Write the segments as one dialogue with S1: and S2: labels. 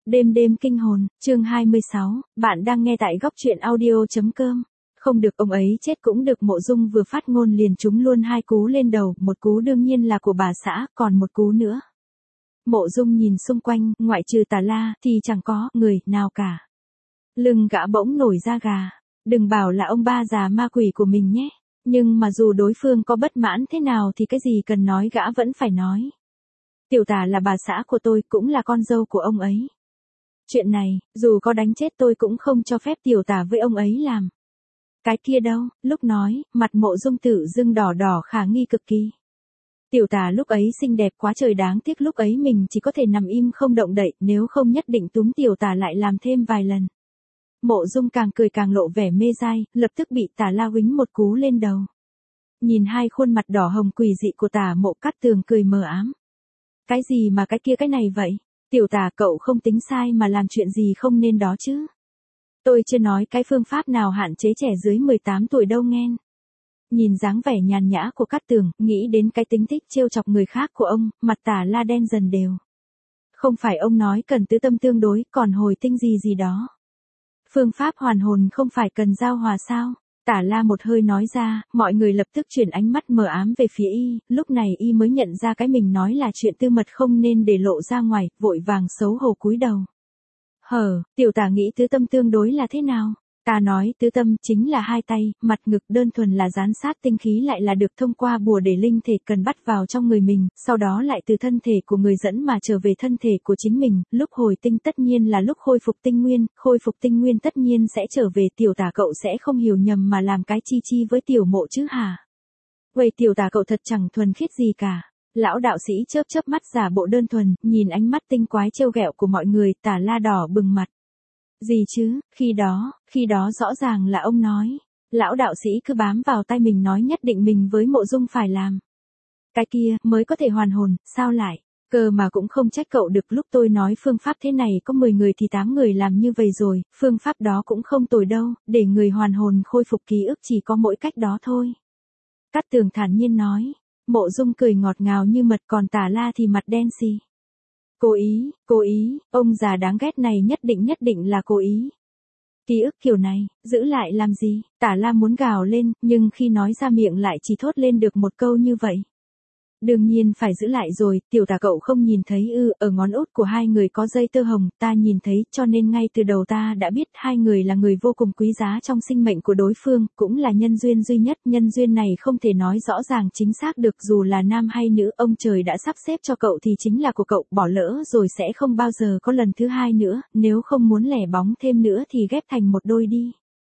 S1: Đêm đêm kinh hồn, chương 26, bạn đang nghe tại góc truyện audio.com. Không được ông ấy chết cũng được. Mộ Dung vừa phát ngôn liền trúng luôn hai cú lên đầu, một cú đương nhiên là của bà xã, còn một cú nữa. Mộ Dung nhìn xung quanh, ngoại trừ Tà La, thì chẳng có người nào cả. Lưng gã bỗng nổi da gà. Đừng bảo là ông ba già ma quỷ của mình nhé. Nhưng mà dù đối phương có bất mãn thế nào thì cái gì cần nói gã vẫn phải nói. Tiểu Tà là bà xã của tôi, cũng là con dâu của ông ấy. Chuyện này, dù có đánh chết tôi cũng không cho phép Tiểu Tà với ông ấy làm. Cái kia đâu, lúc nói, mặt Mộ Dung tự dưng đỏ đỏ khả nghi cực kỳ. Tiểu Tà lúc ấy xinh đẹp quá trời, đáng tiếc lúc ấy mình chỉ có thể nằm im không động đậy, nếu không nhất định túm Tiểu Tà lại làm thêm vài lần. Mộ Dung càng cười càng lộ vẻ mê dai, lập tức bị Tà La huýnh một cú lên đầu. Nhìn hai khuôn mặt đỏ hồng quỷ dị của Tả Mộ Cát Tường cười mờ ám. Cái gì mà cái kia cái này vậy? Tiểu Tà cậu không tính sai mà làm chuyện gì không nên đó chứ. Tôi chưa nói cái phương pháp nào hạn chế trẻ dưới 18 tuổi đâu nghe. Nhìn dáng vẻ nhàn nhã của Cát Tường, nghĩ đến cái tính thích trêu chọc người khác của ông, mặt Tà La đen dần đều. Không phải ông nói cần tứ tâm tương đối, còn hồi tinh gì đó. Phương pháp hoàn hồn không phải cần giao hòa sao? Tả La một hơi nói ra, mọi người lập tức chuyển ánh mắt mờ ám về phía y, lúc này y mới nhận ra cái mình nói là chuyện tư mật không nên để lộ ra ngoài, vội vàng xấu hổ cúi đầu. Tiểu Tà nghĩ tứ tâm tương đối là thế nào? Ta nói tứ tâm chính là hai tay, mặt ngực, đơn thuần là gián sát tinh khí lại là được thông qua bùa để linh thể cần bắt vào trong người mình, sau đó lại từ thân thể của người dẫn mà trở về thân thể của chính mình, lúc hồi tinh tất nhiên là lúc khôi phục tinh nguyên tất nhiên sẽ trở về. Tiểu Tà cậu sẽ không hiểu nhầm mà làm cái chi với Tiểu Mộ chứ hả? Vậy Tiểu Tà cậu thật chẳng thuần khiết gì cả. Lão đạo sĩ chớp mắt giả bộ đơn thuần, nhìn ánh mắt tinh quái trêu ghẹo của mọi người, Tà La đỏ bừng mặt. Gì chứ, khi đó rõ ràng là ông nói. Lão đạo sĩ cứ bám vào tay mình nói nhất định mình với Mộ Dung phải làm. Cái kia, mới có thể hoàn hồn, sao lại? Cơ mà cũng không trách cậu được, lúc tôi nói phương pháp thế này có 10 người thì 8 người làm như vậy rồi, phương pháp đó cũng không tồi đâu, để người hoàn hồn khôi phục ký ức chỉ có mỗi cách đó thôi. Cát Tường thản nhiên nói. Mộ Dung cười ngọt ngào như mật, còn Tà La thì mặt đen xì. Cố ý, ông già đáng ghét này nhất định là cố ý. Ký ức kiểu này, giữ lại làm gì? Tả La muốn gào lên, nhưng khi nói ra miệng lại chỉ thốt lên được một câu như vậy. Đương nhiên phải giữ lại rồi, Tiểu Tà cậu không nhìn thấy ư? Ở ngón út của hai người có dây tơ hồng, ta nhìn thấy, cho nên ngay từ đầu ta đã biết hai người là người vô cùng quý giá trong sinh mệnh của đối phương, cũng là nhân duyên duy nhất. Nhân duyên này không thể nói rõ ràng chính xác được, dù là nam hay nữ, ông trời đã sắp xếp cho cậu thì chính là của cậu, bỏ lỡ rồi sẽ không bao giờ có lần thứ hai nữa, nếu không muốn lẻ bóng thêm nữa thì ghép thành một đôi đi.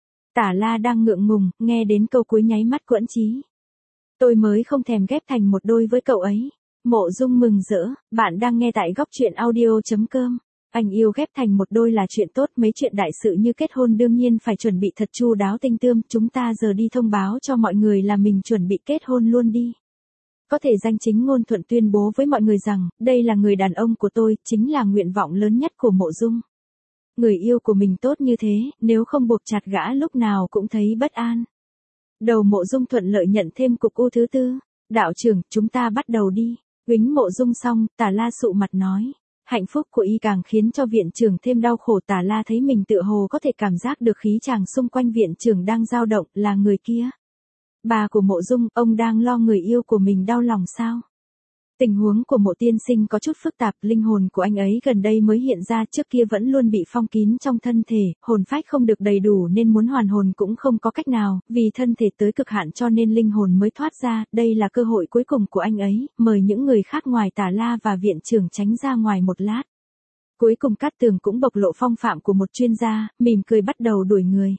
S1: Tả La đang ngượng ngùng, nghe đến câu cuối nháy mắt quẫn chí. Tôi mới không thèm ghép thành một đôi với cậu ấy. Mộ Dung mừng rỡ, bạn đang nghe tại góc truyện audio.com. Anh yêu ghép thành một đôi là chuyện tốt, mấy chuyện đại sự như kết hôn đương nhiên phải chuẩn bị thật chu đáo tinh tươm, chúng ta giờ đi thông báo cho mọi người là mình chuẩn bị kết hôn luôn đi. Có thể danh chính ngôn thuận tuyên bố với mọi người rằng, đây là người đàn ông của tôi, chính là nguyện vọng lớn nhất của Mộ Dung. Người yêu của mình tốt như thế, nếu không buộc chặt gã lúc nào cũng thấy bất an. Đầu Mộ Dung thuận lợi nhận thêm cục u thứ tư. Đạo trưởng, chúng ta bắt đầu đi. Huýnh Mộ Dung xong, Tà La sụ mặt nói. Hạnh phúc của y càng khiến cho viện trưởng thêm đau khổ. Tà La thấy mình tựa hồ có thể cảm giác được khí chàng xung quanh viện trưởng đang dao động, là người kia. Bà của Mộ Dung, ông đang lo người yêu của mình đau lòng sao? Tình huống của Mộ tiên sinh có chút phức tạp, linh hồn của anh ấy gần đây mới hiện ra, trước kia vẫn luôn bị phong kín trong thân thể, hồn phách không được đầy đủ nên muốn hoàn hồn cũng không có cách nào, vì thân thể tới cực hạn cho nên linh hồn mới thoát ra, đây là cơ hội cuối cùng của anh ấy, mời những người khác ngoài Tà La và viện trưởng tránh ra ngoài một lát. Cuối cùng Cát Tường cũng bộc lộ phong phạm của một chuyên gia, mỉm cười bắt đầu đuổi người.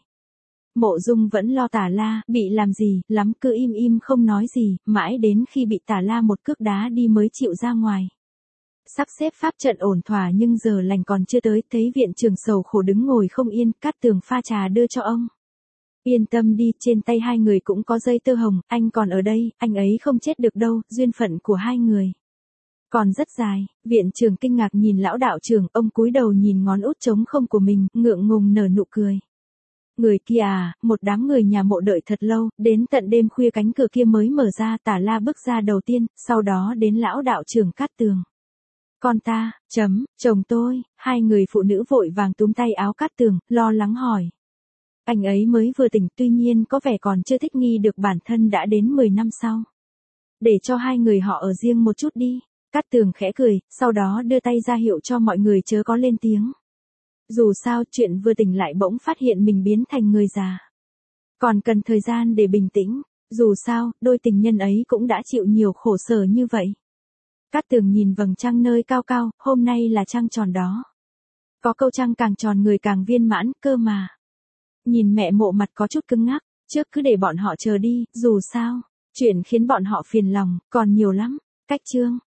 S1: Mộ Dung vẫn lo Tà La bị làm gì, lắm cứ im không nói gì, mãi đến khi bị Tà La một cước đá đi mới chịu ra ngoài. Sắp xếp pháp trận ổn thỏa nhưng giờ lành còn chưa tới, thấy viện trưởng sầu khổ đứng ngồi không yên, Cát Tường pha trà đưa cho ông. Yên tâm đi, trên tay hai người cũng có dây tơ hồng, anh còn ở đây, anh ấy không chết được đâu, duyên phận của hai người còn rất dài. Viện trưởng kinh ngạc nhìn lão đạo trưởng, ông cúi đầu nhìn ngón út trống không của mình, ngượng ngùng nở nụ cười. Người kia à, một đám người nhà Mộ đợi thật lâu, đến tận đêm khuya cánh cửa kia mới mở ra. Tà La bước ra đầu tiên, sau đó đến lão đạo trưởng Cát Tường. Con ta, chồng tôi, hai người phụ nữ vội vàng túm tay áo Cát Tường, lo lắng hỏi. Anh ấy mới vừa tỉnh, tuy nhiên có vẻ còn chưa thích nghi được bản thân đã đến 10 năm sau. Để cho hai người họ ở riêng một chút đi. Cát Tường khẽ cười, sau đó đưa tay ra hiệu cho mọi người chớ có lên tiếng. Dù sao chuyện vừa tỉnh lại bỗng phát hiện mình biến thành người già. Còn cần thời gian để bình tĩnh, dù sao, đôi tình nhân ấy cũng đã chịu nhiều khổ sở như vậy. Cát Tường nhìn vầng trăng nơi cao cao, hôm nay là trăng tròn đó. Có câu trăng càng tròn người càng viên mãn, cơ mà. Nhìn mẹ Mộ mặt có chút cứng ngắc, trước cứ để bọn họ chờ đi, dù sao, chuyện khiến bọn họ phiền lòng, còn nhiều lắm. Cách chương